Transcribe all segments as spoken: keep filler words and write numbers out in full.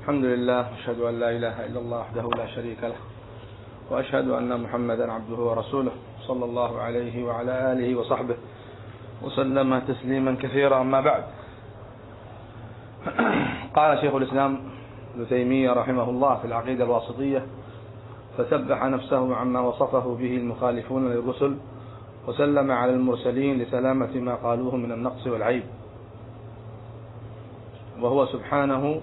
الحمد لله، أشهد أن لا إله إلا الله وحده لا شريك له، وأشهد أن محمدا عبده ورسوله صلى الله عليه وعلى آله وصحبه وسلم تسليما كثيرا. أما بعد، قال شيخ الإسلام ابن تيمية رحمه الله في العقيدة الواسطية: فسبح نفسه عما وصفه به المخالفون للرسل، وسلم على المرسلين لسلامة ما قالوه من النقص والعيب، وهو سبحانه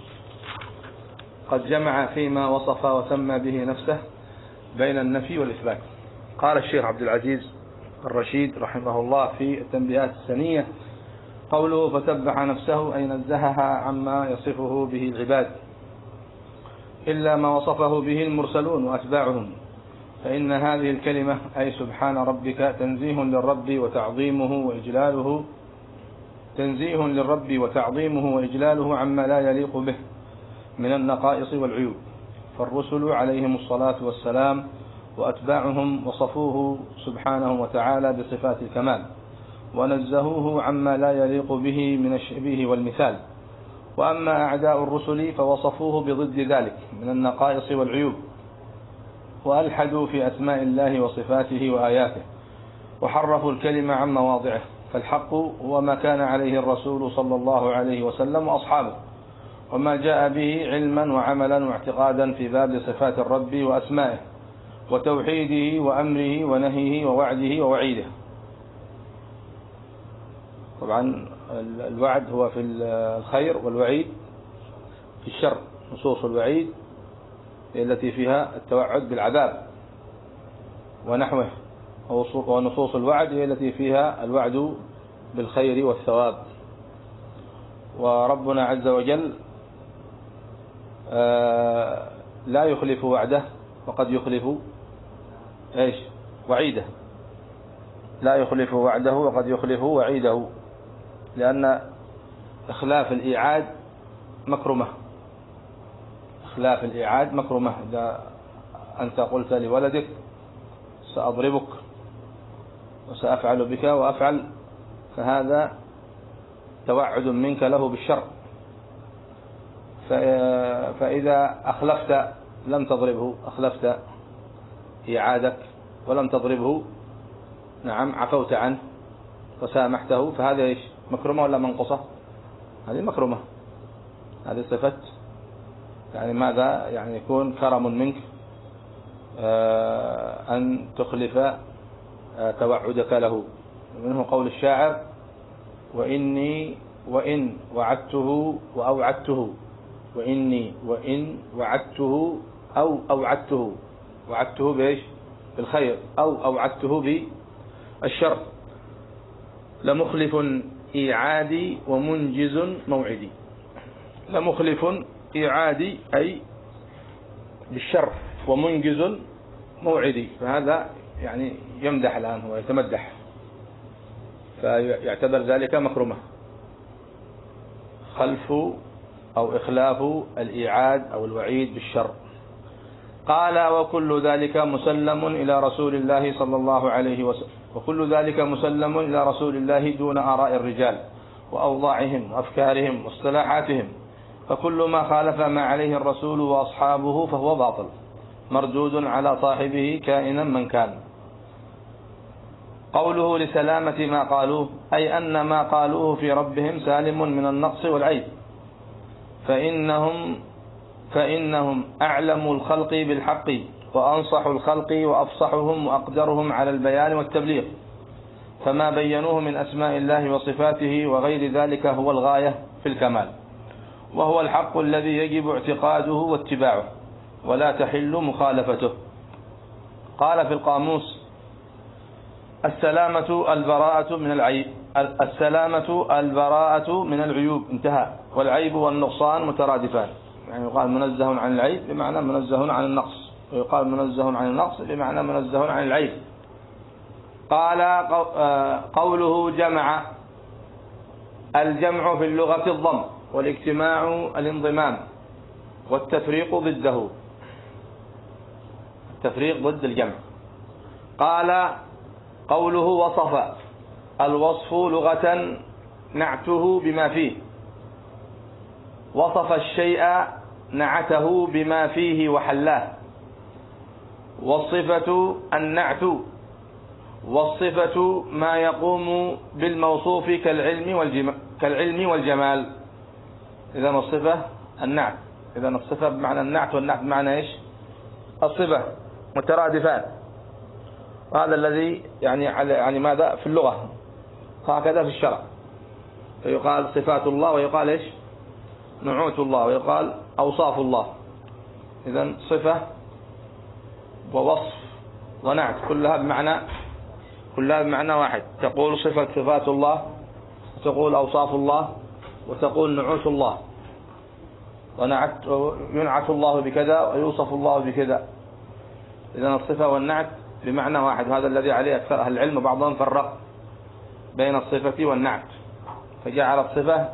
قد جمع فيما وصف وسمى به نفسه بين النفي والإثبات. قال الشيخ عبد العزيز الرشيد رحمه الله في التنبيهات السنية: قوله فسبح نفسه أي نزهها عما يصفه به العباد إلا ما وصفه به المرسلون وأتباعهم، فإن هذه الكلمة أي سبحان ربك تنزيه للرب وتعظيمه وإجلاله تنزيه للرب وتعظيمه وإجلاله عما لا يليق به من النقائص والعيوب. فالرسل عليهم الصلاة والسلام وأتباعهم وصفوه سبحانه وتعالى بصفات الكمال، ونزهوه عما لا يليق به من الشبيه والمثال. وأما أعداء الرسل فوصفوه بضد ذلك من النقائص والعيوب، وألحدوا في أسماء الله وصفاته وآياته، وحرفوا الكلمة عن مواضعه. فالحق هو ما كان عليه الرسول صلى الله عليه وسلم وأصحابه، وما جاء به علما وعملا واعتقادا في باب صفات الرب وأسمائه وتوحيده وأمره ونهيه ووعده ووعيده. طبعا الوعد هو في الخير، والوعيد في الشر. نصوص الوعيد التي فيها التوعد بالعذاب ونحوه، ونصوص الوعد هي التي فيها الوعد بالخير والثواب. وربنا عز وجل لا يخلف وعده، وقد يخلف ايش وعيده، لا يخلف وعده وقد يخلف وعيده، لأن إخلاف الإيعاد مكرمة. إخلاف الإيعاد مكرمة. إذا أنت قلت لولدك سأضربك وسأفعل بك وأفعل، فهذا توعد منك له بالشر. فإذا أخلفت لم تضربه، أخلفت إيعادك ولم تضربه، نعم عفوت عنه وسامحته، فهذا إيش مكرمة ولا منقصة؟ هذه مكرمة. هذه صفة يعني ماذا؟ يعني يكون كرم منك أن تخلف توعدك له. منه قول الشاعر: وإني وإن وعدته وأوعدته، وإني وإن وعدته أو أوعدته، وعدته بإيش؟ بالخير، أو أوعدته بالشر، لمخلف إيعادي ومنجز موعدي. لمخلف إيعادي أي بالشر، ومنجز موعدي، فهذا يعني يمدح الآن، هو يتمدح، فيعتبر ذلك مكرمة، خلف أو إخلاف الإيعاد أو الوعيد بالشر. قال: وكل ذلك مسلم إلى رسول الله صلى الله عليه وسلم وكل ذلك مسلم إلى رسول الله دون آراء الرجال وأوضاعهم وأفكارهم واصطلاحاتهم، فكل ما خالف ما عليه الرسول وأصحابه فهو باطل مردود على صاحبه كائنا من كان. قوله لسلامة ما قالوه أي أن ما قالوه في ربهم سالم من النقص والعيب، فإنهم فإنهم أعلم الخلق بالحق وأنصح الخلق وأفصحهم وأقدرهم على البيان والتبليغ، فما بينوه من أسماء الله وصفاته وغير ذلك هو الغاية في الكمال، وهو الحق الذي يجب اعتقاده واتباعه ولا تحل مخالفته. قال في القاموس: السلامة البراءة من العيب السلامة البراءة من العيوب، انتهى. والعيب والنقصان مترادفان، يعني يقال منزه عن العيب بمعنى منزه عن النقص، ويقال منزه عن النقص بمعنى منزه عن العيب. قال: قوله جمع، الجمع في اللغة الضم، والاجتماع الانضمام، والتفريق ضده، التفريق ضد الجمع. قال: قوله وصف، الوصف لغة نعته بما فيه، وصف الشيء نعته بما فيه وحلاه، والصفة النعت، والصفة ما يقوم بالموصوف كالعلم والجمال كالعلم والجمال. إذن الصفة النعت، إذن الصفة بمعنى النعت، والنعت بمعنى إيش؟ الصفة، مترادفان. وهذا الذي يعني يعني ماذا في اللغة، هكذا في الشرع، فيقال صفات الله ويقال إيش؟ نعوت الله، ويقال أوصاف الله. إذن صفة ووصف ونعت كلها بمعنى كلها بمعنى واحد. تقول صفة صفات الله، وتقول أوصاف الله، وتقول نعوت الله، ونعت ينعت الله بكذا ويوصف الله بكذا. إذن الصفة والنعت بمعنى واحد، وهذا الذي عليه أكثر أهل العلم. بعضهم فرق بين الصفة والنعت، فجعل الصفة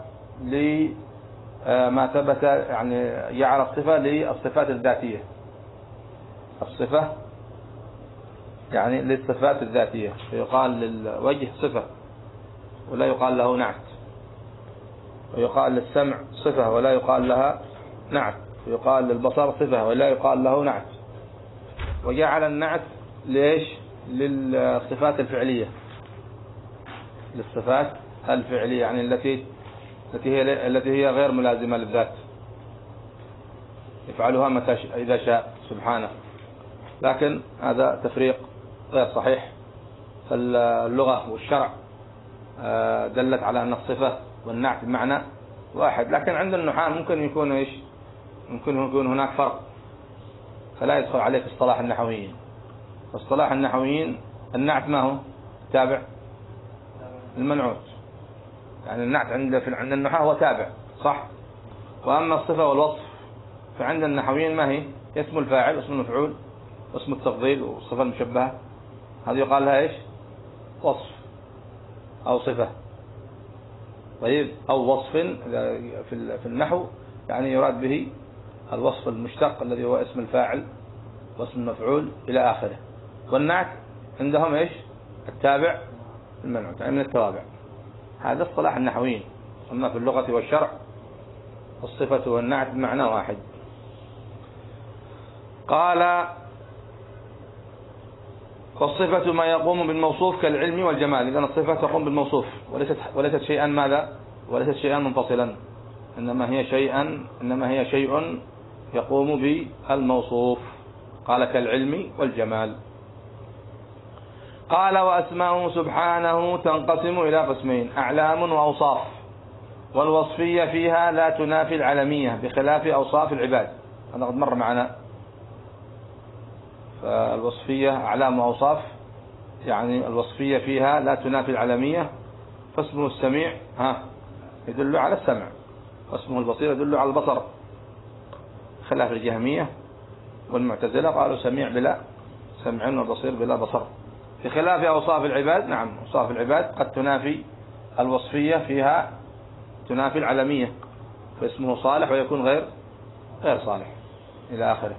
لما ثبت، يعني جعل الصفة للصفات الذاتية، الصفة يعني للصفات الذاتية، فيقال للوجه صفة ولا يقال له نعت، ويقال للسمع صفة ولا يقال لها نعت، ويقال للبصر صفة ولا يقال له نعت. وجعل النعت ليش؟ للصفات الفعلية، للصفات الفعلية يعني التي التي هي التي هي غير ملازمة للذات، يفعلها متى إذا شاء سبحانه. لكن هذا تفريق غير صحيح، فاللغة والشرع دلت على أن الصفة والنعت بمعنى واحد. لكن عند النحاة ممكن يكون إيش؟ ممكن يكون هناك فرق، فلا يدخل عليك اصطلاح النحويين. اصطلاح النحويين النعت ما هو؟ تابع المنعوت، يعني النعت عند في عند النحاة هو تابع صح. وأما الصفة والوصف فعند النحويين ما هي؟ اسم الفاعل واسم المفعول واسم التفضيل والصفة المشبهة، هذه يقال لها إيش؟ وصف أو صفة. طيب أو وصف في النحو يعني يراد به الوصف المشتق الذي هو اسم الفاعل واسم المفعول إلى آخره. والنعت عندهم إيش؟ التابع المنعوت، يعني من التوابع. هذا اصطلاح النحويين. أما في اللغة والشرع الصفة والنعت بمعنى واحد. قال والصفة ما يقوم بالموصوف كالعلم والجمال. إذن الصفة تقوم بالموصوف وليست وليست شيئا ماذا؟ وليست شيئا منفصلا، إنما هي شيئا إنما هي شيء يقوم بالموصوف. قال كالعلم والجمال. قال وأسماؤه سبحانه تنقسم إلى قسمين: أعلام وأوصاف. والوصفية فيها لا تنافي العلمية بخلاف أوصاف العباد، هذا قد مر معنا. فالوصفية أعلام وأوصاف، يعني الوصفية فيها لا تنافي العلمية. فاسمه السميع ها يدل على السمع، واسمه البصير يدل على البصر، خلاف الجهمية والمعتزلة قالوا سميع بلا سمع وبصير بلا بصر. في خلاف أوصاف العباد، نعم أوصاف العباد قد تنافي الوصفية فيها تنافي العلمية، فاسمه صالح ويكون غير غير صالح إلى آخره.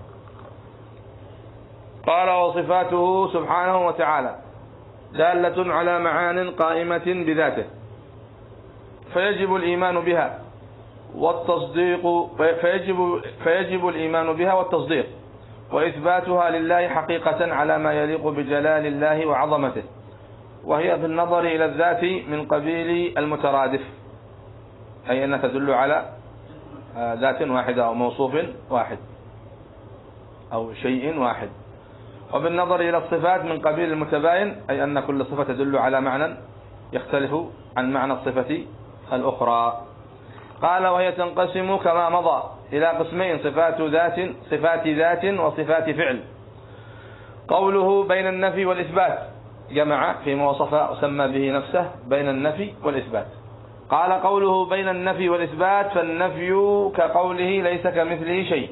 قال وصفاته سبحانه وتعالى دالة على معان قائمة بذاته، فيجب الإيمان بها والتصديق فيجب فيجب الإيمان بها والتصديق وإثباتها لله حقيقة على ما يليق بجلال الله وعظمته، وهي في النظر إلى الذات من قبيل المترادف، أي أنها تدل على ذات واحدة أو موصوف واحد أو شيء واحد. وبالنظر إلى الصفات من قبيل المتباين، أي أن كل صفة تدل على معنى يختلف عن معنى الصفة الأخرى. قال وهي تنقسم كما مضى إلى قسمين: صفات ذات صفات ذات وصفات فعل. قوله بين النفي والإثبات جمع فيما وصف وسمى به نفسه بين النفي والإثبات. قال قوله بين النفي والإثبات، فالنفي كقوله ليس كمثله شيء،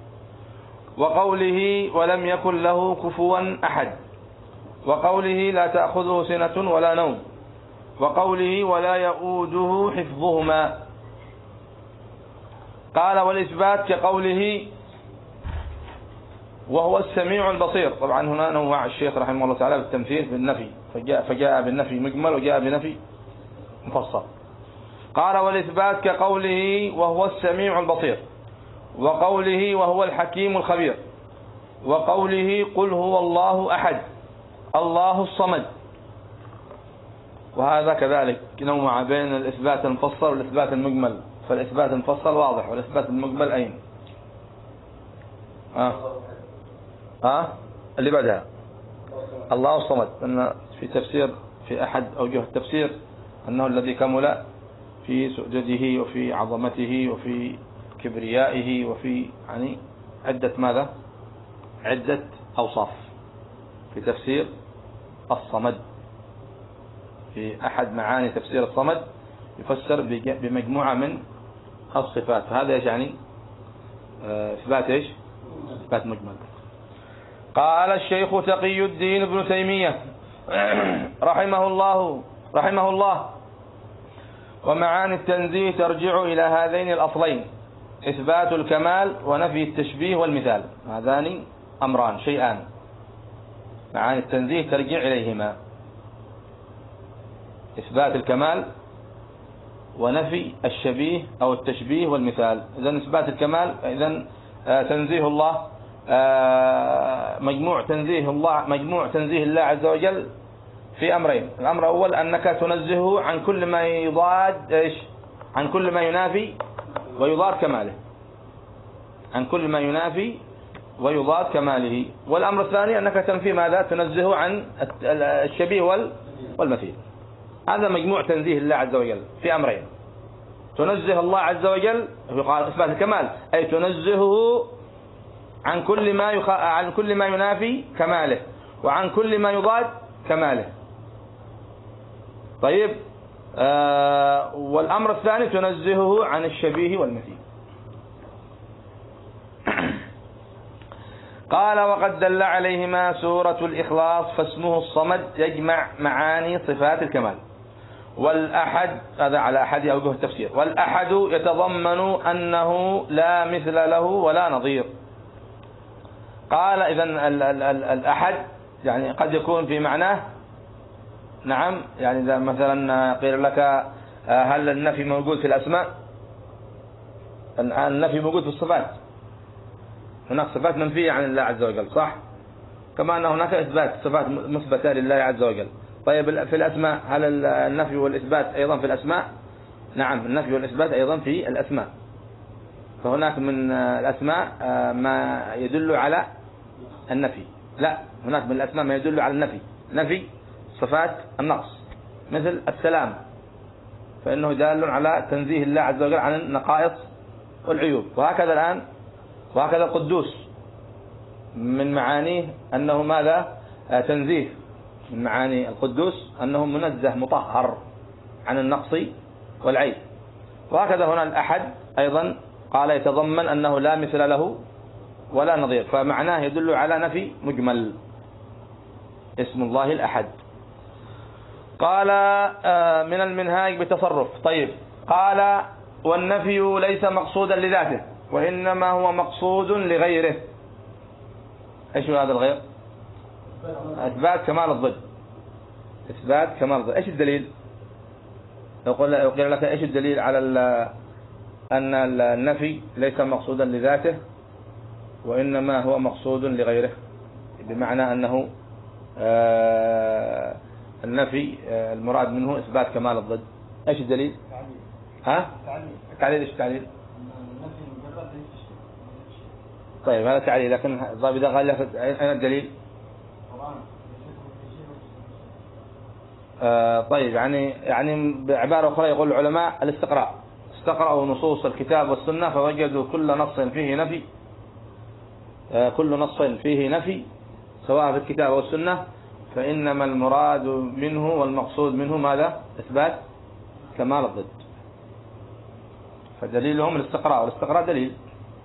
وقوله ولم يكن له كفوا أحد، وقوله لا تأخذه سنة ولا نوم، وقوله ولا يؤوده حفظهما. قال والإثبات كقوله وهو السميع البصير. طبعا هنا نوع الشيخ رحمه الله تعالى بالتمثيل بالنفي، فجاء, فجاء بالنفي مجمل وجاء بنفي مفصل. قال والإثبات كقوله وهو السميع البصير، وقوله وهو الحكيم الخبير، وقوله قل هو الله أحد الله الصمد. وهذا كذلك نوع بين الإثبات المفصل والإثبات المجمل، فالإثبات المفصل واضح والإثبات المجمل أين؟ ها آه. آه. اللي بعدها الله الصمد، أن في تفسير في أحد أوجه التفسير أنه الذي كمل في سؤدده وفي عظمته وفي كبريائه وفي يعني عدة ماذا؟ عدة أوصاف في تفسير الصمد. في أحد معاني تفسير الصمد يفسر بمجموعة من الصفات، فهذا ايش يعني؟ إثبات ايش؟ إثبات مجمل. قال الشيخ تقي الدين ابن تيمية رحمه الله رحمه الله ومعاني التنزيه ترجع إلى هذين الأصلين: إثبات الكمال ونفي التشبيه والمثال. هذان أمران شيئان، معاني التنزيه ترجع إليهما: إثبات الكمال ونفي الشبيه أو التشبيه والمثال. إذن إثبات الكمال، إذن تنزيه الله، مجموع تنزيه الله مجموع تنزيه الله عز وجل في أمرين: الأمر الأول أنك تنزهه عن كل ما يضاد إيش؟ عن كل ما ينافي ويضاد كماله، عن كل ما ينافي ويضاد كماله. والأمر الثاني أنك تنفي ماذا؟ تنزهه عن الشبيه والمثيل. هذا مجموع تنزيه الله عز وجل في أمرين: تنزه الله عز وجل يقال إثبات الكمال، أي تنزهه عن كل ما يخ... عن كل ما ينافي كماله وعن كل ما يضاد كماله. طيب، آه والأمر الثاني تنزهه عن الشبيه والمثيل. قال: وقد دل عليهما سورة الإخلاص، فاسمه الصمد يجمع معاني صفات الكمال. والأحد، هذا على أحد أوجه التفسير، والأحد يتضمن أنه لا مثل له ولا نظير. قال: إذن الأحد يعني قد يكون في معناه، نعم، يعني إذا مثلا قيل لك هل النفي موجود في الأسماء؟ النفي موجود في الصفات، هناك صفات منفية عن الله عز وجل، صح؟ كما أن هناك إثبات صفات مثبتة لله عز وجل. طيب في الأسماء، هل النفي والإثبات أيضا في الأسماء؟ نعم، النفي والإثبات أيضا في الأسماء. فهناك من الأسماء ما يدل على النفي، لا، هناك من الأسماء ما يدل على النفي، نفي صفات النقص، مثل السلام، فإنه دال على تنزيه الله عز وجل عن النقائص والعيوب. وهكذا الآن، وهكذا القدوس من معانيه أنه ماذا؟ تنزيه. من معاني القدوس أنه منزه مطهر عن النقص والعيب. وهكذا هنا الأحد أيضا قال يتضمن أنه لا مثل له ولا نظير، فمعناه يدل على نفي مجمل، اسم الله الأحد. قال من المنهاج بتصرف. طيب، قال: والنفي ليس مقصودا لذاته وإنما هو مقصود لغيره. ايش هذا الغير؟ إثبات كمال الضد. إثبات كمال الضد. ايش الدليل؟ يقول يقول لك ايش الدليل على أن النفي ليس مقصودا لذاته وإنما هو مقصود لغيره، بمعنى أنه آه النفي آه المراد منه إثبات كمال الضد. ايش الدليل؟ ها؟ تعليل. ايش التعليل؟ طيب، هذا تعليل، لكن الضابط قال لك أين الدليل؟ آه طيب، يعني يعني بعبارة أخرى يقول العلماء الاستقراء، استقرأوا نصوص الكتاب والسنة فوجدوا كل نص فيه نفي، آه كل نص فيه نفي سواء في الكتاب والسنة، فإنما المراد منه والمقصود منه ماذا؟ إثبات كمال الضد. فدليلهم الاستقراء، والاستقراء دليل.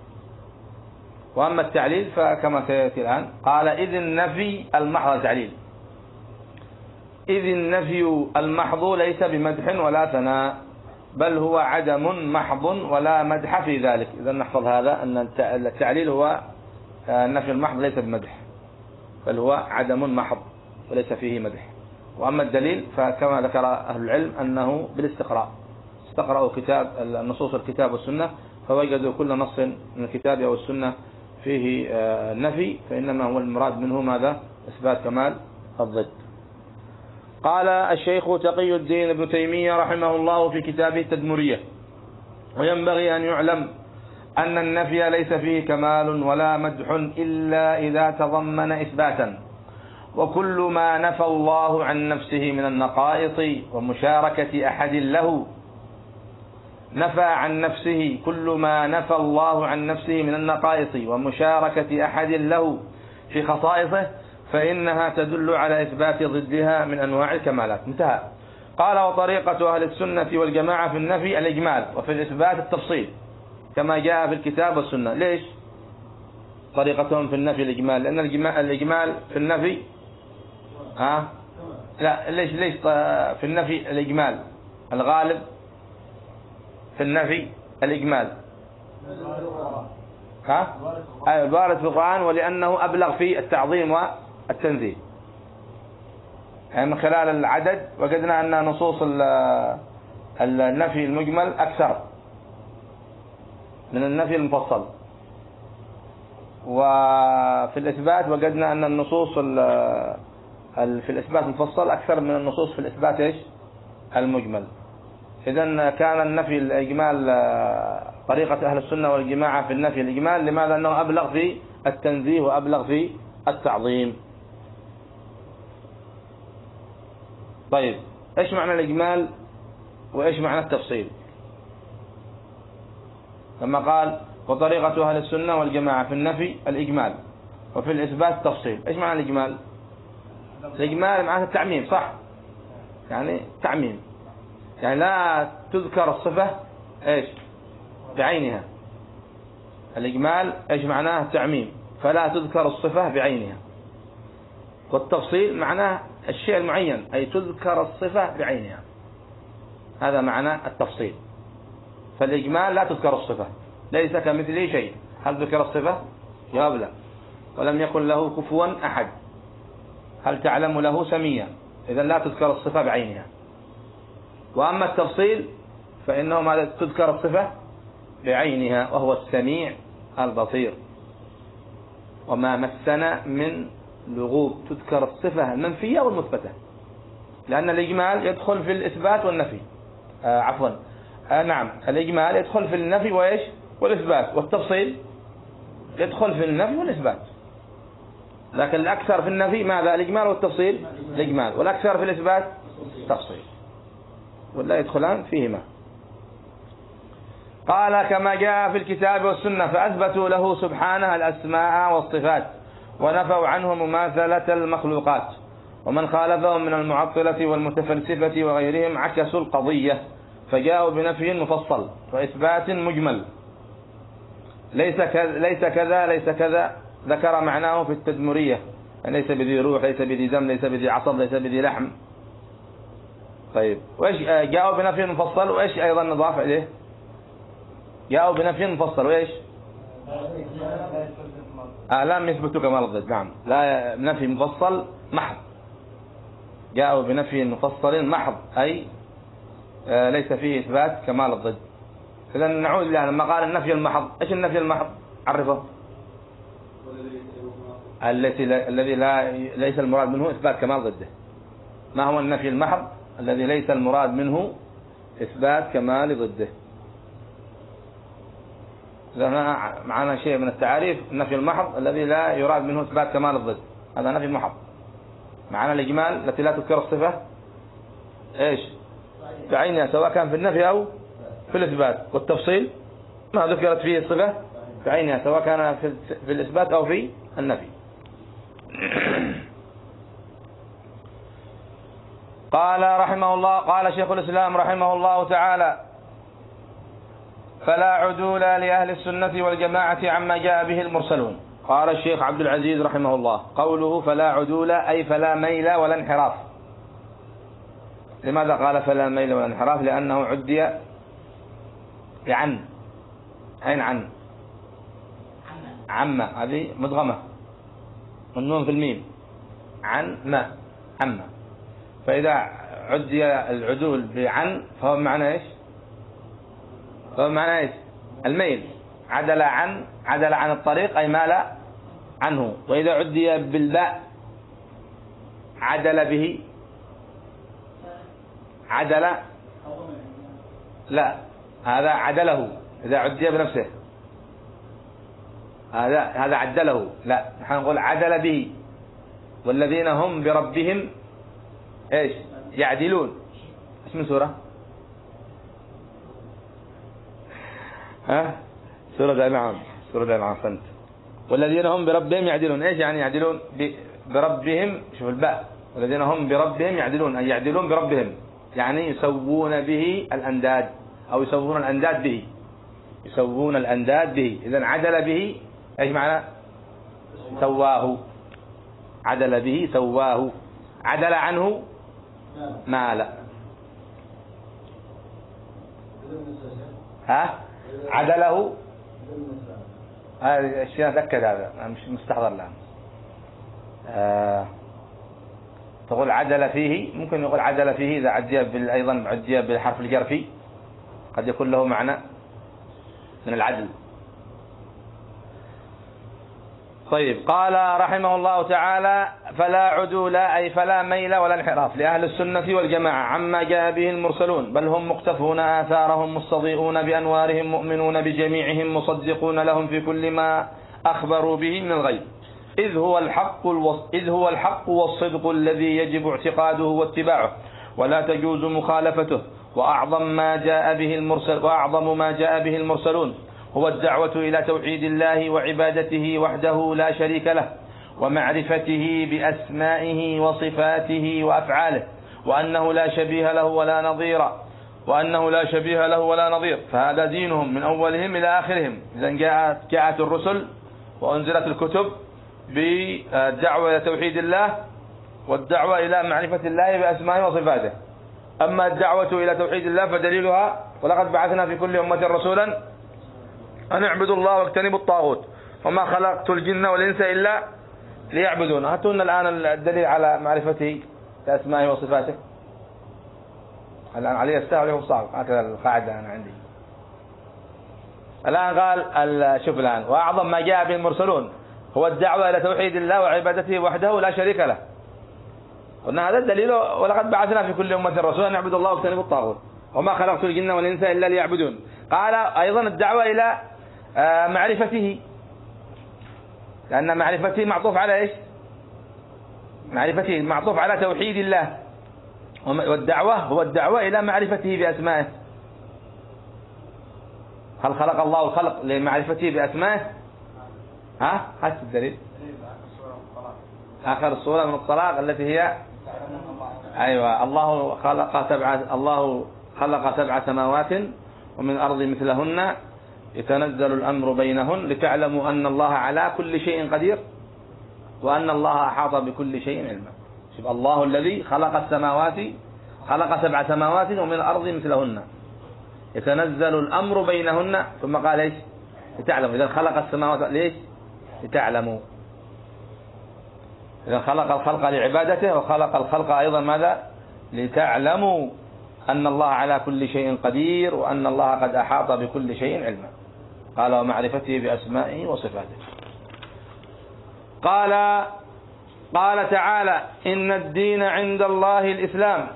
وأما التعليل فكما سيأتي الآن. قال: إذ النفي المحض تعليل، إذ النفي المحض ليس بمدح ولا ثناء، بل هو عدم محض ولا مدح في ذلك. إذا نحفظ هذا، أن التعليل هو النفي المحض ليس بمدح، بل هو عدم محض وليس فيه مدح. وأما الدليل فكما ذكر أهل العلم أنه بالاستقراء، استقرأوا كتاب النصوص الكتاب والسنة فوجدوا كل نص من الكتاب أو السنة فيه النفي فإنما هو المراد منه ماذا؟ إثبات كمال الضد. قال الشيخ تقي الدين ابن تيمية رحمه الله في كتابه التدمرية: وينبغي أن يعلم أن النفي ليس فيه كمال ولا مدح إلا إذا تضمن إثباتا، وكل ما نفى الله عن نفسه من النقائص ومشاركة أحد له نفى عن نفسه كل ما نفى الله عن نفسه من النقائص ومشاركة أحد له في خصائصه فإنها تدل على إثبات ضدها من أنواع الكمالات. انتهى. قال: وطريقة أهل السنة والجماعة في النفي الإجمال، وفي الإثبات التفصيل كما جاء في الكتاب والسنة. ليش طريقتهم في النفي الإجمال؟ لأن الإجمال في النفي ها لا ليش ليش في النفي الإجمال الغالب في النفي الإجمال ها الوارد في القرآن، ولأنه أبلغ في التعظيم والتنزيه. يعني من خلال العدد وجدنا أن نصوص النفي المجمل أكثر من النفي المفصل، وفي الإثبات وجدنا أن النصوص في الإثبات المفصل أكثر من النصوص في الإثبات إيش المجمل. إذن كان النفي الإجمال طريقة أهل السنة والجماعة في النفي الإجمال. لماذا؟ أنه أبلغ في التنزيه وأبلغ في التعظيم. طيب، إيش معنى الإجمال وإيش معنى التفصيل؟ لما قال: وطريقة أهل السنة والجماعة في النفي الإجمال وفي الإثبات التفصيل، إيش معنى الإجمال؟ الإجمال معناه التعميم، صح؟ يعني تعميم، يعني لا تذكر الصفة إيش بعينها. الإجمال إيش معناه؟ التعميم، فلا تذكر الصفة بعينها. والتفصيل معناه الشيء المعين، أي تذكر الصفة بعينها، هذا معنى التفصيل. فالإجمال لا تذكر الصفة، ليس كمثله شيء. هل ذكر الصفة؟ جواب لا. ولم يكن له كفوا أحد. هل تعلم له سميا؟ إذا لا تذكر الصفة بعينها. وأما التفصيل فإنه ما تذكر الصفة بعينها، وهو السميع البصير. وما مسنا من لغوب، تذكر الصفة المنفية والمثبتة، لأن الإجمال يدخل في الإثبات والنفي. آه عفوا آه نعم الإجمال يدخل في النفي وإيش والإثبات، والتفصيل يدخل في النفي والإثبات. لكن الأكثر في النفي ماذا؟ الإجمال والتفصيل، الإجمال، والأكثر في الإثبات التفصيل، ولا يدخلان فيهما. قال: كما جاء في الكتاب والسنة، فأثبتوا له سبحانه الأسماء والصفات ونفوا عنه مماثلة المخلوقات. ومن خالفهم من المعطلة والمتفلسفة وغيرهم عكسوا القضية، فجاءوا بنفي مفصل وإثبات مجمل. ليس كذا ليس كذا ليس كذا، ذكر معناه في التدمرية: ليس بذي روح، ليس بذي دم، ليس بذي عصب، ليس بذي لحم. طيب، وإيش جاءوا بنفي مفصل؟ وإيش أيضا نضاف إليه؟ جاءوا بنفي مفصل وإيش؟ آه لم يثبتوا كمال الضد. نعم، لا، نفي مفصل محض. جاءوا بنفي مفصل محض، أي آه ليس فيه إثبات كمال الضد. إذا نعود له لما قال النفي المحض. إيش النفي المحض؟ عرفه. التي الذي لا ليس المراد منه إثبات كمال ضده. ما هو النفي المحض؟ الذي ليس المراد منه إثبات كمال ضده. هنا معنا شيء من التعريف. النفي المحض الذي لا يراد منه إثبات كمال الضد، هذا نفي محض. معنا الإجمال التي لا تذكر الصفة إيش بعينها، سواء كان في النفي أو في الإثبات. والتفصيل ما ذكرت فيه الصفة بعينها، سواء كان في الإثبات أو في النفي. قال رحمه الله، قال شيخ الإسلام رحمه الله تعالى: فلا عدول لأهل السنة والجماعة عما جاء به المرسلون. قال الشيخ عبد العزيز رحمه الله: قوله فلا عدول أي فلا ميل ولا انحراف. لماذا قال فلا ميل ولا انحراف؟ لأنه عدي بعن. أين عن؟ عم، هذه مدغمة، والنون في الميم. عن ما عم، فإذا عدي العدول بعن فهو معنى إيش؟ فهو معنى إيش؟ الميل، عدل عن عدل عن الطريق أي مال عنه. وإذا عدي بالباء عدل به، عدل لا هذا عدله، إذا عدي بنفسه هذا هذا عدله، لا نحن نقول عدل به. والذين هم بربهم ايش يعدلون. اسم سورة ها سورة الأنعام، سورة الأنعام أحسنت. والذين هم بربهم يعدلون، ايش يعني يعدلون؟ بربهم، شوف الباء، والذين هم بربهم يعدلون أي يعدلون بربهم، يعني يسوون به الأنداد أو يسوون الأنداد به، يسوون الأنداد به. إذن عدل به ايش معنى؟ سواه، عدل به سواه. عدل عنه مال. ها عدله هذا الشيء أتأكد، هذا مش مستحضر الآن. آه. تقول عدل فيه، ممكن يقول عدل فيه إذا عدي أيضا عدي بالحرف الجر، قد يكون له معنى من العدل. طيب، قال رحمه الله تعالى: فلا عدول أي فلا ميل ولا انحراف لأهل السنة والجماعة عما جاء به المرسلون، بل هم مقتفون آثارهم مستضيئون بأنوارهم مؤمنون بجميعهم مصدقون لهم في كل ما أخبروا به من الغيب، إذ هو الحق الوص... إذ هو الحق والصدق الذي يجب اعتقاده واتباعه ولا تجوز مخالفته. وأعظم ما جاء به المرسل وأعظم ما جاء به المرسلون هو الدعوة إلى توحيد الله وعبادته وحده لا شريك له، ومعرفته بأسمائه وصفاته وأفعاله، وأنه لا شبيه له ولا نظير وأنه لا شبيه له ولا نظير فهذا دينهم من أولهم إلى آخرهم. إذا جاءت جاءت الرسل وأنزلت الكتب بالدعوة إلى توحيد الله والدعوة إلى معرفة الله بأسمائه وصفاته. أما الدعوة إلى توحيد الله فدليلها: ولقد بعثنا في كل أمة رسولا أن اعبدوا الله واجتنبوا الطاغوت وما خلقت الجن والإنس إلا ليعبدون. هاتونا الآن الدليل على معرفته بأسمائه وصفاته. الآن عليه السهل عليهم الصعب، هكذا القاعدة أنا عندي. الآن قال شوف الآن: وأعظم ما جاء به المرسلون هو الدعوة إلى توحيد الله وعبادته وحده لا شريك له. قلنا هذا الدليل: ولقد بعثنا في كل أمة رسولا أن اعبدوا الله واجتنبوا الطاغوت وما خلقت الجن والإنس إلا ليعبدون. قال أيضا الدعوة إلى معرفته، لأن معرفته معطوف على إيش؟ معرفته معطوف على توحيد الله، والدعوة هو الدعوة إلى معرفته بأسمائه. هل خلق الله الخلق لمعرفته بأسمائه؟ ها؟ هات الدليل. آخر الصورة من الطلاق التي هي أيوة: الله خلق سبع الله خلق سبع سماوات ومن الأرض مثلهن يتنزل الأمر بينهن لتعلموا أن الله على كل شيء قدير وأن الله أحاط بكل شيء علما. شوف، الله الذي خلق السماوات خلق سبع سماوات ومن الأرض مثلهن يتنزل الأمر بينهن، ثم قال إيش؟ لتعلموا. إذا خلق السماوات ليش؟ لتعلموا. إذا خلق الخلق لعبادته وخلق الخلق أيضا ماذا؟ لتعلموا أن الله على كل شيء قدير وأن الله قد أحاط بكل شيء علما. قال: ومعرفته بأسمائه وصفاته. قال قال تعالى: إن الدين عند الله الإسلام،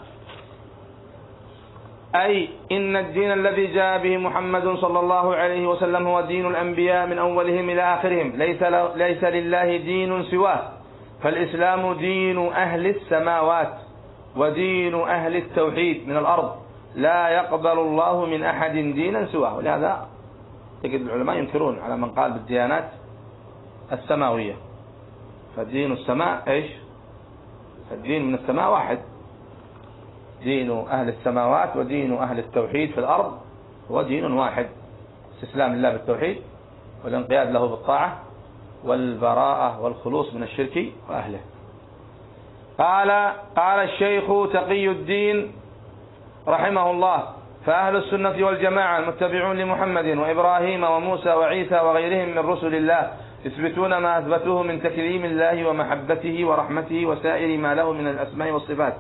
أي إن الدين الذي جاء به محمد صلى الله عليه وسلم هو دين الأنبياء من أولهم إلى آخرهم، ليس ليس لله دين سواه، فالإسلام دين أهل السماوات ودين أهل التوحيد من الأرض، لا يقبل الله من أحد دينا سواه. ولهذا تجد العلماء ينكرون على من قال بالديانات السماوية. فدين السماء إيش؟ الدين من السماء واحد، دين أهل السماوات ودين أهل التوحيد في الأرض هو دين واحد: استسلام لله بالتوحيد والانقياد له بالطاعة والبراءة والخلوص من الشرك وأهله. قال قال الشيخ تقي الدين رحمه الله: فأهل السنة والجماعة المتبعون لمحمد وإبراهيم وموسى وعيسى وغيرهم من رسل الله يثبتون ما أثبتوه من تكريم الله ومحبته ورحمته وسائر ما له من الأسماء والصفات،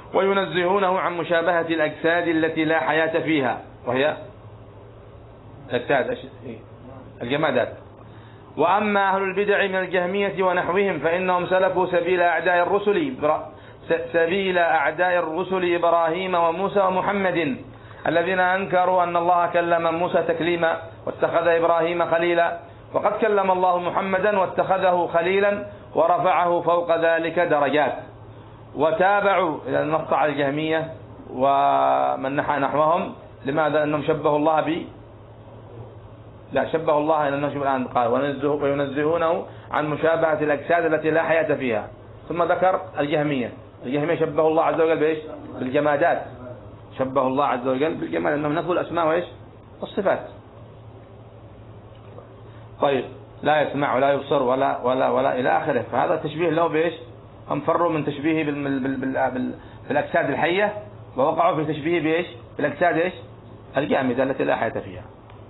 وينزهونه عن مشابهة الأجساد التي لا حياة فيها، وهي الأجساد الجمادات. وأما أهل البدع من الجهمية ونحوهم فإنهم سلكوا سبيل أعداء الرسل سبيل أعداء الرسل إبراهيم وموسى ومحمد الذين أنكروا أن الله كلم موسى تكليما واتخذ إبراهيم خليلا، وقد كلم الله محمدا واتخذه خليلا ورفعه فوق ذلك درجات. وتابعوا إلى النص على الجهمية ومن نحى نحوهم. لماذا؟ أنهم شبهوا الله ب لا شبهوا الله إلى النشب الآن قال وينزهونه عن مشابهة الأجساد التي لا حياة فيها. ثم ذكر الجهمية. الجهمية شبهوا الله عز وجل بإيش؟ بالجمادات. شبهوا الله عز وجل بالجمال، أنهم نفوا الأسماء وإيش؟ والصفات. طيب لا يسمع ولا يبصر ولا ولا ولا إلى آخره. فهذا تشبيه له بإيش؟ هم فروا من تشبيهه بال بال بال بالأجساد الحية ووقعوا في تشبيهه بإيش؟ بالأجساد إيش؟ الجامدة التي لا حياة فيها.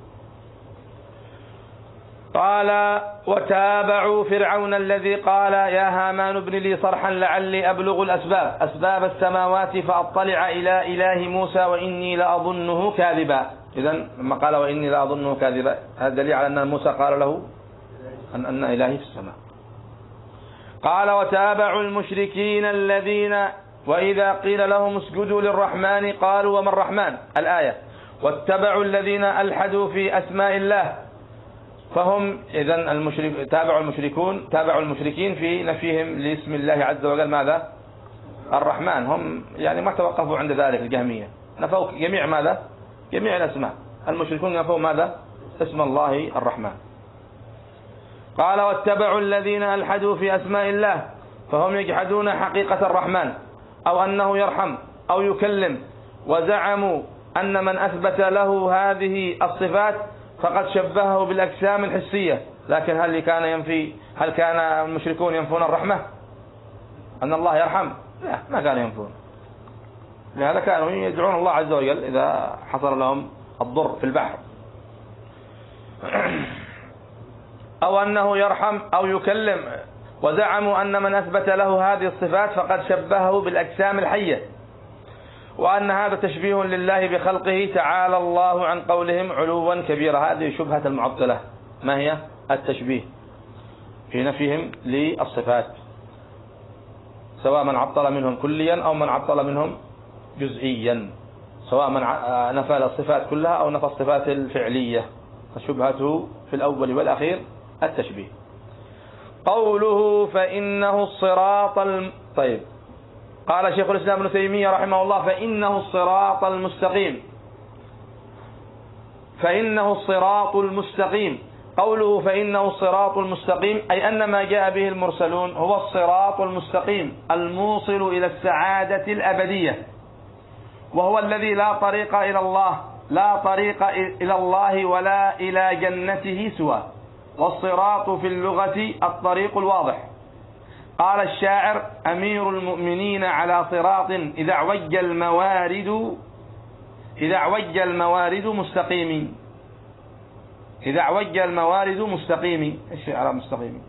قال وتابعوا فرعون الذي قال يا هامان ابن لي صرحا لعلي أبلغ الأسباب أسباب السماوات فأطلع إلى إله موسى وإني لأظنه كاذبا. إذن لما قال وإني لأظنه كاذبا هذا دليل على أن موسى قال له أن, أن إلهي في السماء. قال وتابعوا المشركين الذين وإذا قيل لهم اسجدوا للرحمن قالوا وما الرحمن الآية. واتبعوا الذين ألحدوا في أسماء الله فهم إذن المشرك تابعوا المشركون تابعوا المشركين في نفيهم لاسم الله عز وجل ماذا؟ الرحمن. هم يعني ما توقفوا عند ذلك. الجهمية نفوا جميع ماذا؟ جميع الأسماء. المشركون نفوا ماذا؟ اسم الله الرحمن. قال واتبعوا الذين ألحدوا في أسماء الله فهم يجحدون حقيقة الرحمن أو أنه يرحم أو يكلم، وزعموا أن من أثبت له هذه الصفات فقد شبهه بالأجسام الحسية. لكن هل كان ينفي هل كان المشركون ينفون الرحمة أن الله يرحم؟ لا، ما كانوا ينفون. لهذا كانوا يدعون الله عز وجل إذا حصل لهم الضر في البحر. أو أنه يرحم أو يكلم، وزعموا أن من أثبت له هذه الصفات فقد شبهه بالأجسام الحية، وأن هذا تشبيه لله بخلقه تعالى الله عن قولهم علوا كبيرا. هذه شبهة المعطلة. ما هي؟ التشبيه في نفيهم للصفات، سواء من عطل منهم كليا أو من عطل منهم جزئيا، سواء من نفى الصفات كلها أو نفى الصفات الفعلية. فشبهته في الأول والأخير التشبيه. قوله فإنه الصراط الم... طيب قال شيخ الإسلام ابن تيمية رحمه الله فإنه الصراط المستقيم. فإنه الصراط المستقيم. قوله فإنه الصراط المستقيم أي أن ما جاء به المرسلون هو الصراط المستقيم الموصل إلى السعادة الأبدية، وهو الذي لا طريق إلى الله لا طريق إلى الله ولا إلى جنته سواه. والصراط في اللغة الطريق الواضح. قال الشاعر أمير المؤمنين على صراط إذا اعوج الموارد إذا اعوج الموارد مستقيم. إذا اعوج الموارد مستقيم. إيش على مستقيم؟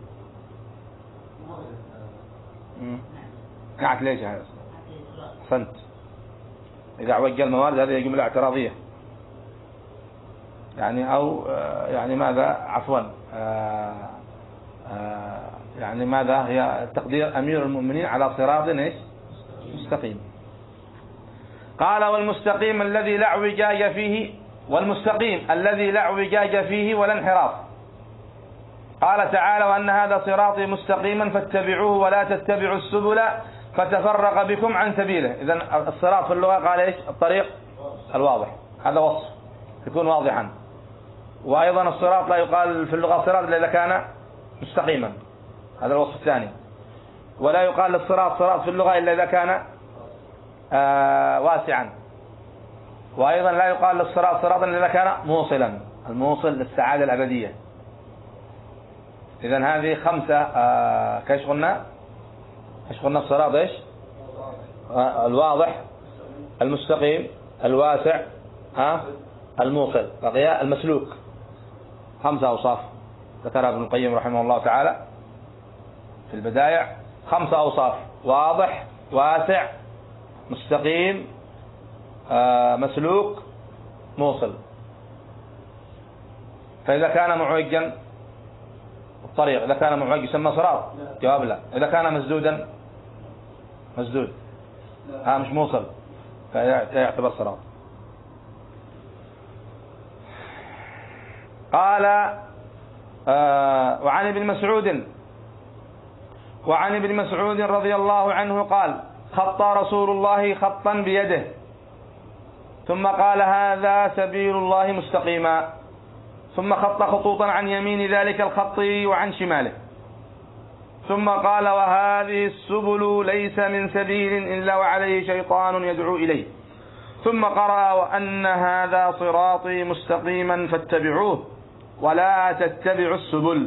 نعت ليش هذا؟ أحسنت. إذا اعوج الموارد هذه جملة اعتراضية يعني أو يعني ماذا عفوا يعني ماذا هي التقدير أمير المؤمنين على صراط إيش مستقيم. قال والمستقيم الذي لا اعوجاج فيه والمستقيم الذي لا اعوجاج فيه ولا انحراف. قال تعالى وأن هذا صراطي مستقيما فاتبعوه ولا تتبعوا السبل فتفرق بكم عن سبيله. إذن الصراط في اللغة قال إيش؟ الطريق الواضح. هذا وصف يكون واضحا. وأيضا الصراط لا يقال في اللغة صراط إلا إذا كان مستقيما. هذا الوصف الثاني. ولا يقال للصراط صراط في اللغة إلا إذا كان آه واسعا. وأيضا لا يقال للصراط صراطا إلا إذا كان موصلا، الموصل للسعادة الأبدية. إذن هذه خمسة آه كيش قلنا كيش قلنا الصراط إيش آه الواضح المستقيم الواسع ها آه الموصل، بقي المسلوك. خمسة أوصاف ذكرها ابن القيم رحمه الله تعالى في البدايع. خمسة أوصاف: واضح، واسع، مستقيم، آه مسلوك، موصل. فإذا كان معوجا الطريق، إذا كان معوج يسمى صراط؟ جواب لا. إذا كان مسدودا مسدود ها مش موصل فيعتبر صراط. قال آه وعن ابن مسعود وعن ابن مسعود رضي الله عنه قال: خط رسول الله خطا بيده ثم قال: هذا سبيل الله مستقيما، ثم خط خطوطا عن يمين ذلك الخط وعن شماله، ثم قال: وهذه السبل ليس من سبيل إلا وعليه شيطان يدعو إليه، ثم قرأ: وأن هذا صراطي مستقيما فاتبعوه ولا تتبعوا السبل،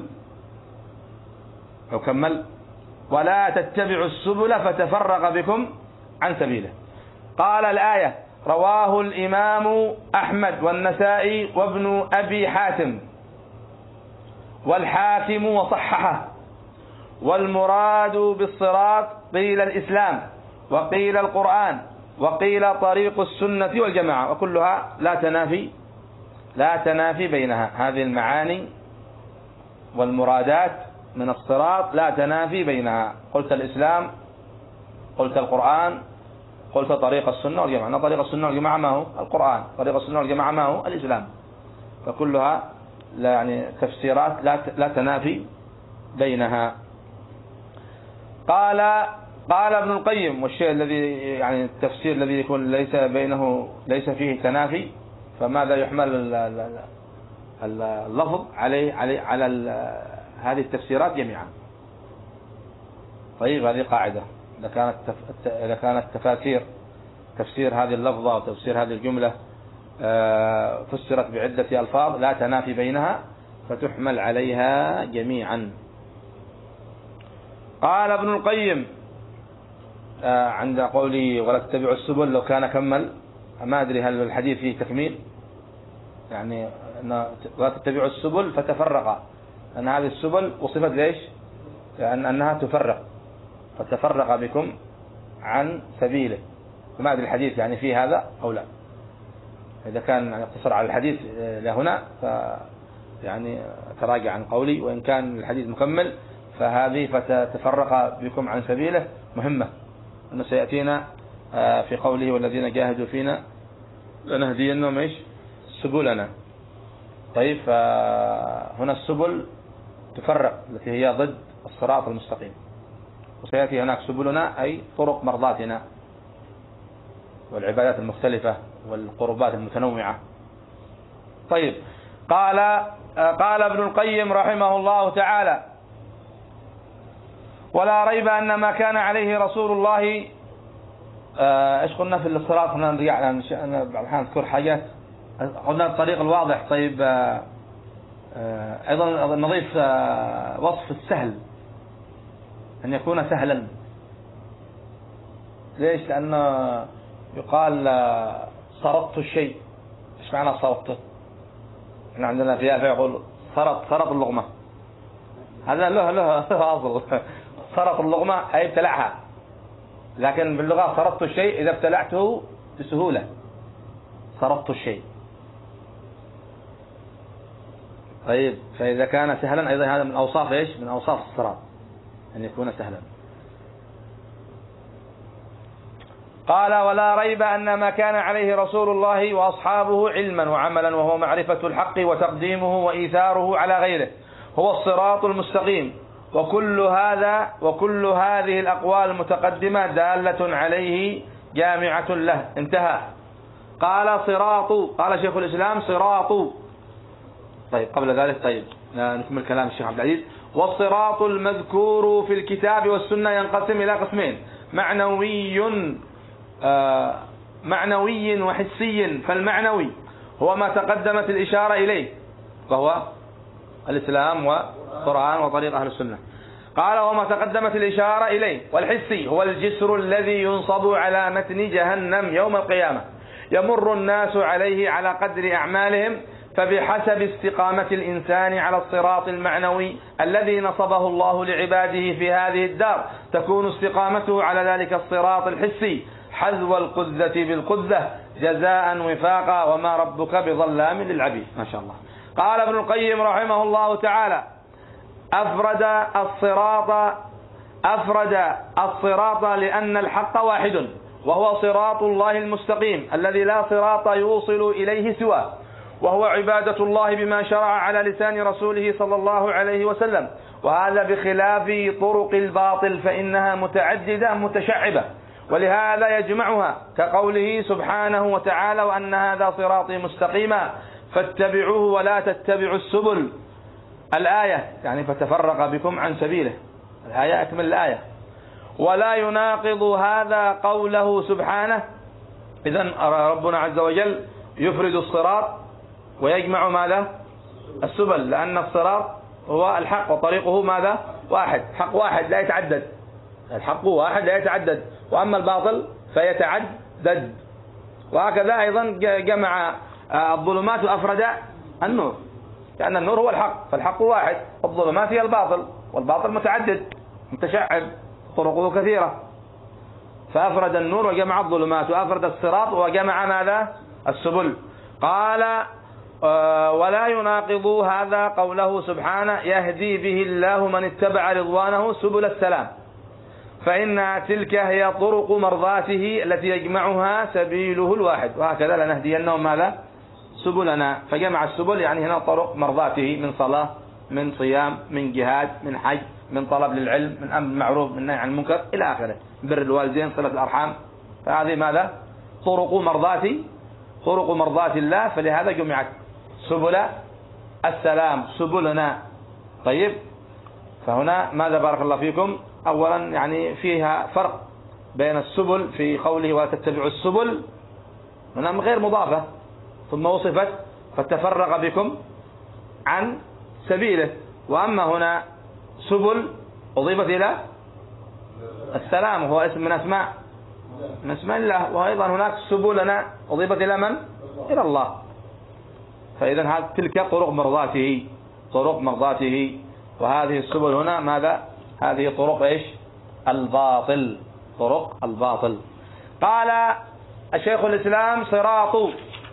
وكمل: ولا تتبعوا السبل فتفرق بكم عن سبيله. قال: الآية رواه الإمام أحمد والنسائي وابن أبي حاتم والحاكم وصححه. والمراد بالصراط قيل الإسلام وقيل القرآن وقيل طريق السنة والجماعة، وكلها لا تنافي لا تنافي بينها. هذه المعاني والمرادات من الصراط لا تنافي بينها. قلت الإسلام، قلت القرآن، قلت طريق السنة والجماعة. طريق السنة والجماعة ما هو؟ القرآن. طريق السنة والجماعة ما هو؟ الإسلام. فكلها لا يعني تفسيرات لا لا تنافي بينها. قال قال ابن القيم: والشيء الذي يعني التفسير الذي يكون ليس بينه ليس فيه تنافي فماذا يحمل اللفظ عليه عليه على هذه التفسيرات جميعا. طيب هذه قاعدة. إذا كانت إذا كانت تفاسير تفسير هذه اللفظة وتفسير هذه الجملة فسرت بعدة ألفاظ لا تنافي بينها فتحمل عليها جميعا. قال ابن القيم عند قولي ولا تتبعوا السبل، لو كان كمل ما أدري هل الحديث فيه تكميل، يعني لا تتبعوا السبل فتفرق، أن هذه السبل وصفت ليش؟ لأن أنها تفرق، فتفرق بكم عن سبيله. ما أدري الحديث يعني فيه هذا أو لا. إذا كان يعني اقتصر على الحديث لهنا ف يعني تراجع عن قولي، وإن كان الحديث مكمل فهذه فتفرق بكم عن سبيله مهمة، أنه سيأتينا في قوله والذين جاهدوا فينا لنهدينهم إيش سبلنا. طيب فهنا السبل تفرق التي هي ضد الصراط المستقيم، وسيأتي هناك سبلنا أي طرق مرضاتنا والعبادات المختلفة والقربات المتنوعة. طيب قال قال ابن القيم رحمه الله تعالى: ولا ريب أن ما كان عليه رسول الله. ايش قلنا في الصراط؟ احنا نرجع انا بعض الأحيان نذكر حاجات. قلنا الطريق الواضح. طيب ايضا نضيف وصف السهل، ان يكون سهلا. ليش؟ لأنه يقال صرطت الشيء. ايش معنى صرطته؟ احنا عندنا فيها فيقول صرط صرط اللقمة، هذا له له اصل. صرط اللقمة أي ابتلعها، لكن باللغة صرطت الشيء إذا ابتلعته بسهولة. صرطت الشيء. طيب فإذا كان سهلا أيضا هذا من أوصاف إيش؟ من أوصاف الصراط أن يكون سهلا. قال: ولا ريب أن ما كان عليه رسول الله وأصحابه علما وعملا وهو معرفة الحق وتقديمه وإيثاره على غيره هو الصراط المستقيم، وكل هذا وكل هذه الأقوال المتقدمة دالة عليه جامعة له. انتهى. قال صراط، قال شيخ الإسلام صراط. طيب قبل ذلك طيب نكمل كلام الشيخ عبد العزيز. والصراط المذكور في الكتاب والسنة ينقسم إلى قسمين: معنوي آه معنوي وحسي. فالمعنوي هو ما تقدمت الإشارة إليه، وهو الإسلام والقرآن وطريق أهل السنة. قال: وما تقدمت الإشارة إليه. والحسي هو الجسر الذي ينصب على متن جهنم يوم القيامة، يمر الناس عليه على قدر أعمالهم، فبحسب استقامة الإنسان على الصراط المعنوي الذي نصبه الله لعباده في هذه الدار تكون استقامته على ذلك الصراط الحسي حذو القذة بالقذة جزاء وفاقا، وما ربك بظلام للعبيد. ما شاء الله. قال ابن القيم رحمه الله تعالى: أفرد الصراط أفرد الصراط لأن الحق واحد، وهو صراط الله المستقيم الذي لا صراط يوصل إليه سواه، وهو عبادة الله بما شرع على لسان رسوله صلى الله عليه وسلم، وهذا بخلاف طرق الباطل فإنها متعددة متشعبة، ولهذا يجمعها كقوله سبحانه وتعالى: وأن هذا صراطي مستقيما فاتبعوه ولا تتبعوا السبل. الآية يعني فتفرق بكم عن سبيله، الآية أكمل الآية. ولا يناقض هذا قوله سبحانه. إذن ربنا عز وجل يفرد الصراط ويجمع ماذا؟ السبل، لأن الصراط هو الحق وطريقه ماذا؟ واحد، حق واحد لا يتعدد، الحق واحد لا يتعدد، وأما الباطل فيتعدد. وهكذا أيضا جمع الظلمات وأفرد النور، لأن النور هو الحق فالحق واحد، والظلمات هي الباطل والباطل متعدد متشعب طرقه كثيرة، فأفرد النور وجمع الظلمات، وأفرد الصراط وجمع ماذا؟ السبل. قال: ولا يناقض هذا قوله سبحانه: يهدي به الله من اتبع رضوانه سبل السلام، فإن تلك هي طرق مرضاته التي يجمعها سبيله الواحد، وهكذا لنهدينهم ماذا؟ سبلنا. فجمع السبل يعني هنا طرق مرضاته، من صلاة، من صيام، من جهاد، من حج، من طلب للعلم، من أمر بالمعروف، من نهي عن المنكر إلى آخره، بر الوالدين، صلة الأرحام. فهذه ماذا؟ طرق مرضات طرق مرضات الله، فلهذا جمعت سبل السلام، سبلنا. طيب، فهنا ماذا بارك الله فيكم؟ أولا يعني فيها فرق بين السبل في قوله ولا تتبعوا السبل، هنا غير مضافة، ثم وصفت فتفرق بكم عن سبيله. وأما هنا سبل أضيفت إلى السلام، وهو اسم من أسماء من اسماء الله، وأيضا هناك سبلنا أضيفت إلى من؟ إلى الله. فإذا هذه تلك طرق مرضاته طرق مرضاته وهذه السبل هنا ماذا؟ هذه طرق إيش؟ الباطل، طرق الباطل. قال الشيخ الإسلام صراط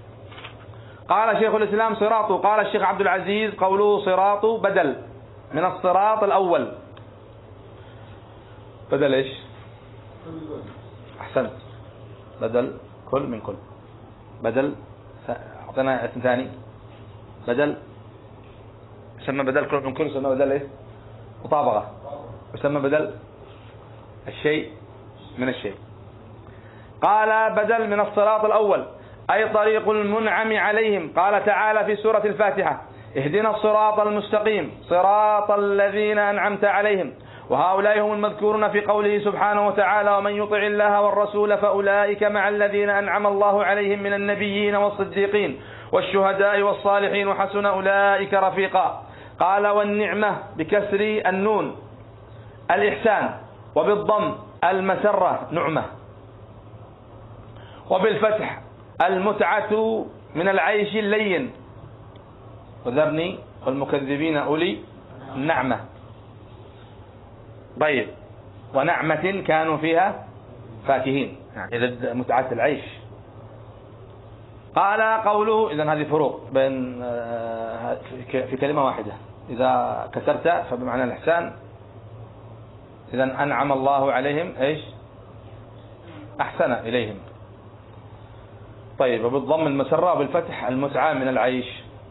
قال شيخ الإسلام صراط قال الشيخ عبد العزيز قوله صراط بدل من الصراط الأول. بدل إيش؟ أحسنت، بدل كل من كل، بدل أعطينا اسم ثاني، بدل يسمى بدل كل من كل، يسمى بدل إيه؟ مطابقة، يسمى بدل الشيء من الشيء. قال بدل من الصراط الأول أي طريق المنعم عليهم. قال تعالى في سورة الفاتحة: اهدنا الصراط المستقيم صراط الذين أنعمت عليهم، وهؤلاء هم المذكورون في قوله سبحانه وتعالى: ومن يطع الله والرسول فأولئك مع الذين أنعم الله عليهم من النبيين والصديقين والشهداء والصالحين وحسن أولئك رفيقا. قال والنعمة بكسر النون الإحسان، وبالضم المسرة نعمة، وبالفتح المتعة من العيش اللين، وذرني والمكذبين أولي النعمة. طيب، ونعمة كانوا فيها فاكهين، يعني إذا متعة العيش. قال قوله، إذن هذه فروق بين في كلمة واحدة، إذا كسرت فبمعنى الإحسان، إذن أنعم الله عليهم إيش؟ أحسن إليهم. طيب، وبالضم المسرة، وبالفتح المتعة من العيش.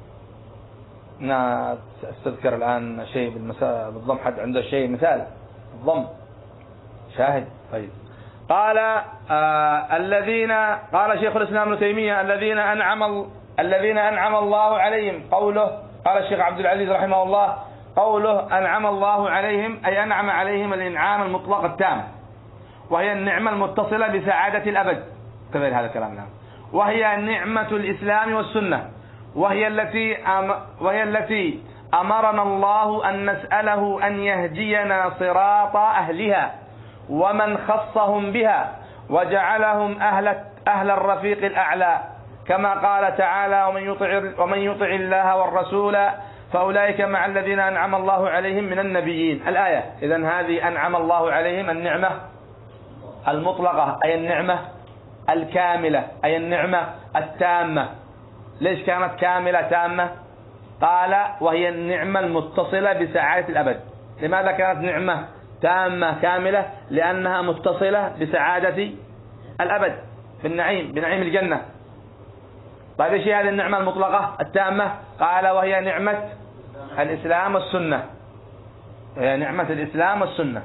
أنا أستذكر الآن شيء بالضم، حد عنده شيء مثال الضم شاهد؟ طيب، قال آه الذين قال شيخ الإسلام ابن تيمية: الذين أنعم الذين أنعم الله عليهم. قوله قال الشيخ عبد العزيز رحمه الله: قوله أنعم الله عليهم أي أنعم عليهم الإنعام المطلق التام، وهي النعمة المتصلة بسعادة الأبد، كذلك هذا الكلام الآن، وهي نعمة الإسلام والسنة، وهي التي أم وهي التي أمرنا الله أن نسأله أن يهدينا صراط أهلها ومن خصهم بها وجعلهم أهل أهل الرفيق الأعلى، كما قال تعالى: ومن يطع ومن يطع الله والرسول فأولئك مع الذين أنعم الله عليهم من النبيين. الآية. إذن هذه أنعم الله عليهم النعمة المطلقة، أي النعمة الكاملة، أي النعمة التامة. ليش كانت كاملة تامة؟ قال وهي النعمة المتصلة بسعادة الأبد. لماذا كانت نعمة تامة كاملة؟ لأنها متصلة بسعادة الأبد في النعيم، بنعيم الجنة. طيب ايش هذه النعمة المطلقة التامة؟ قال وهي نعمة الإسلام والسنة، هي نعمة الإسلام والسنة.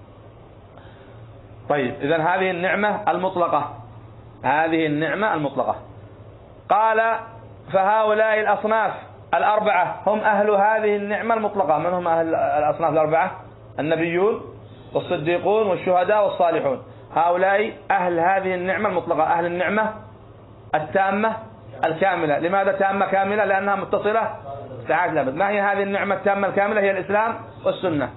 طيب إذن هذه النعمة المطلقة، هذه النعمة المطلقة. قال فهؤلاء الأصناف الأربعة هم أهل هذه النعمة المطلقة. من هم أهل الأصناف الأربعة؟ النبيون والصديقون والشهداء والصالحون. هؤلاء أهل هذه النعمة المطلقة، أهل النعمة التامة الكاملة. لماذا تامة كاملة؟ لأنها متصلة سعادة الأبد. ما هي هذه النعمة التامة الكاملة؟ هي الإسلام والسنة.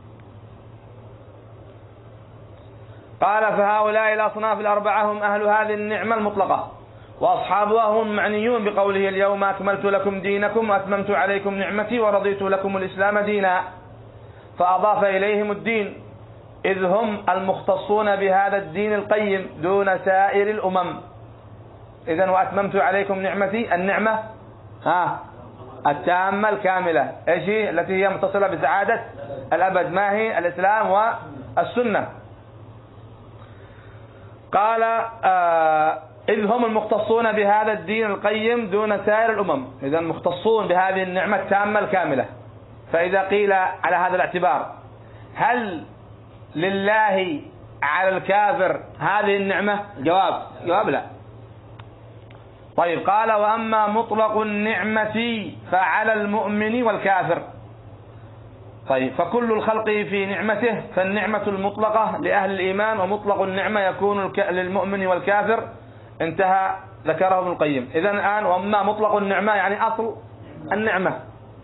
قال فهؤلاء الأصناف الأربعة هم أهل هذه النعمة المطلقة، وأصحابها هم معنيون بقوله اليوم أكملت لكم دينكم وأتممت عليكم نعمتي ورضيت لكم الإسلام دينا، فأضاف إليهم الدين، إذ هم المختصون بهذا الدين القيم دون سائر الأمم. إذن وأتممت عليكم نعمتي، النعمة ها التامة الكاملة، إيش هي؟ التي هي متصلة بسعادة الأبد. ما هي؟ الإسلام والسنة. قال آه إذ هم المختصون بهذا الدين القيم دون سائر الأمم. إذن مختصون بهذه النعمة التامة الكاملة. فإذا قيل على هذا الاعتبار هل لله على الكافر هذه النعمة؟ جواب جواب لا. طيب قال وأما مطلق النعمة فعلى المؤمن والكافر. طيب فكل الخلق في نعمته، فالنعمة المطلقة لأهل الإيمان، ومطلق النعمة يكون للمؤمن والكافر. انتهى ذكره ابن القيم. إذن الآن وأما مطلق النعمة يعني أصل النعمة،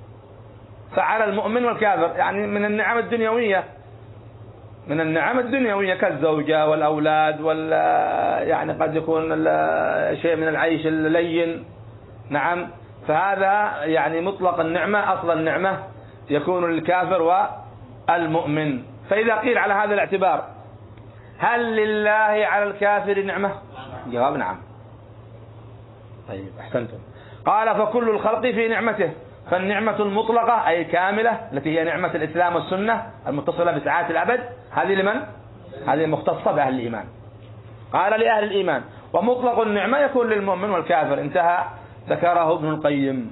فعلى المؤمن والكافر يعني من النعم الدنيوية، من النعم الدنيوية كالزوجة والأولاد وال يعني قد يكون شيء من العيش اللين. نعم، فهذا يعني مطلق النعمة، أصل النعمة يكون للكافر والمؤمن. فإذا قيل على هذا الاعتبار هل لله على الكافر نعمة؟ جواب نعم. طيب أحسنتم. قال فكل الخلق في نعمته، فالنعمة المطلقة أي كاملة التي هي نعمة الإسلام والسنة المتصلة بسعادة الأبد، هذه لمن؟ هذه مختصة بأهل الإيمان. قال لأهل الإيمان، ومطلق النعمة يكون للمؤمن والكافر. انتهى ذكره ابن القيم.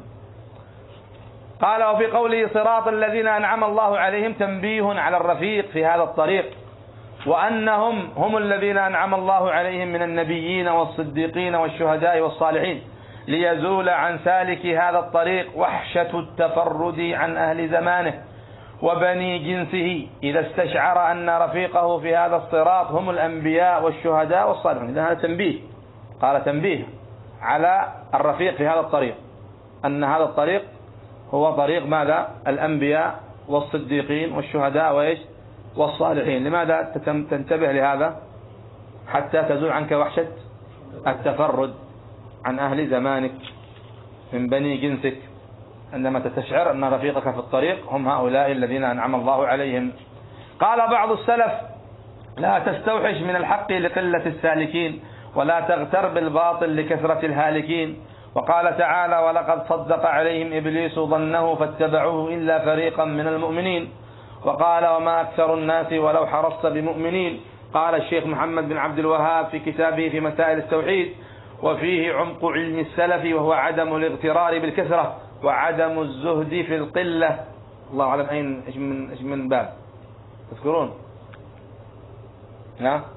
قال وفي قوله صراط الذين أنعم الله عليهم تنبيه على الرفيق في هذا الطريق، وأنهم هم الذين أنعم الله عليهم من النبيين والصديقين والشهداء والصالحين، ليزول عن سالك هذا الطريق وحشة التفرد عن أهل زمانه وبني جنسه إذا استشعر أن رفيقه في هذا الصراط هم الأنبياء والشهداء والصالحين. إذا هذا تنبيه، قال تنبيه على الرفيق في هذا الطريق، أن هذا الطريق هو طريق ماذا؟ الأنبياء والصديقين والشهداء وإيش؟ والصالحين. لماذا تنتبه لهذا؟ حتى تزول عنك وحشة التفرد عن أهل زمانك من بني جنسك، عندما تستشعر أن رفيقك في الطريق هم هؤلاء الذين أنعم الله عليهم. قال بعض السلف لا تستوحش من الحق لقلة السالكين، ولا تغتر بالباطل لكثرة الهالكين. وقال تعالى ولقد صدق عليهم إبليس ظنه فاتبعوه إلا فريقا من المؤمنين. وقال وما أكثر الناس ولو حرصت بمؤمنين. قال الشيخ محمد بن عبد الوهاب في كتابه في مسائل التوحيد وفيه عمق علم السلف، وهو عدم الاغترار بالكثرة وعدم الزهد في القلة. الله أعلم أين إيش من إيش من باب تذكرون؟ ها؟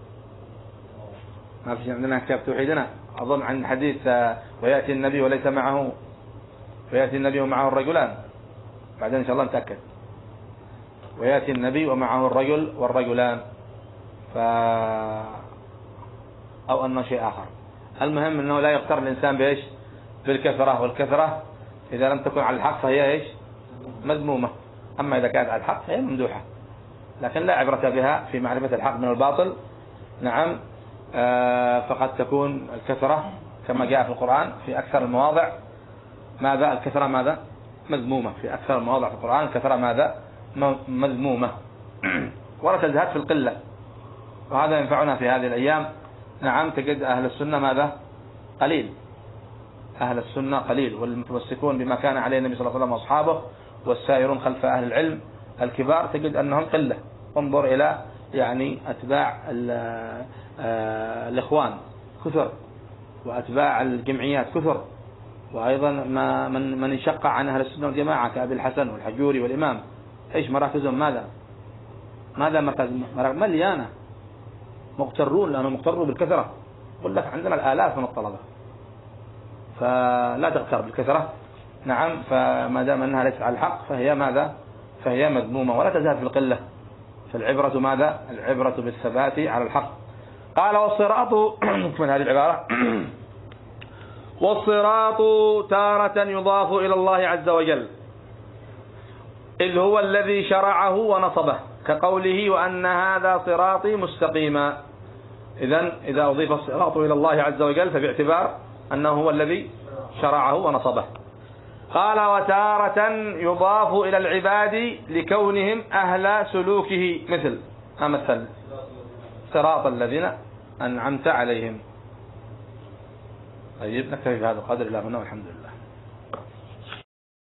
ما في عندنا كتاب توحيدنا أظن عن حديث ويأتي النبي وليس معه، ويأتي النبي ومعه الرجلان، بعدين إن شاء الله نتأكد. ويأتي النبي ومعه الرجل والرجلان، ف أو أنه شيء آخر. المهم أنه لا يغتر الإنسان بإيش؟ بالكثرة، والكثرة إذا لم تكن على الحق فهي إيش؟ مذمومة. أما إذا كانت على الحق فهي ممدوحة، لكن لا عبرة بها في معرفة الحق من الباطل. نعم، آه فقد تكون الكثرة كما جاء في القرآن في أكثر المواضع ماذا؟ الكثرة ماذا؟ مذمومة. في أكثر المواضع في القرآن الكثرة ماذا؟ مذمومة. ولا تزهد في القلة، وهذا ينفعنا في هذه الأيام. نعم، تجد أهل السنة ماذا؟ قليل، أهل السنة قليل، والمتمسكون بما كان عليه النبي صلى الله عليه وسلم وأصحابه والسائرون خلف أهل العلم الكبار تجد أنهم قلة. انظر إلى يعني أتباع الإخوان كثر، وأتباع الجمعيات كثر، وأيضا ما من من انشق عن أهل السنة والجماعة كأبي الحسن والحجوري والإمام. إيش مراكزهم؟ ماذا ماذا مركز مليانة مغترون، لأنهم مغتروا بالكثرة. قل لك عندنا الآلاف من الطلبة، فلا تغتر بالكثرة. نعم، فما دام أنها ليست على الحق فهي ماذا؟ فهي مذمومة ولا تزال في القلة. فالعبرة ماذا؟ العبرة بالثبات على الحق. قال والصراط نكمل هذه العبارة والصراط تارة يضاف إلى الله عز وجل، إذ هو الذي شرعه ونصبه، كقوله وأن هذا صراطي مستقيما. إذن إذا أضيف الصراط إلى الله عز وجل فباعتبار أنه هو الذي شرعه ونصبه. قال وتارة يضاف إلى العباد لكونهم أهل سلوكه، مثل أمثل صراط الذين أنعمت عليهم. طيب نكتفي بهذا القدر إلى هنا والحمد لله.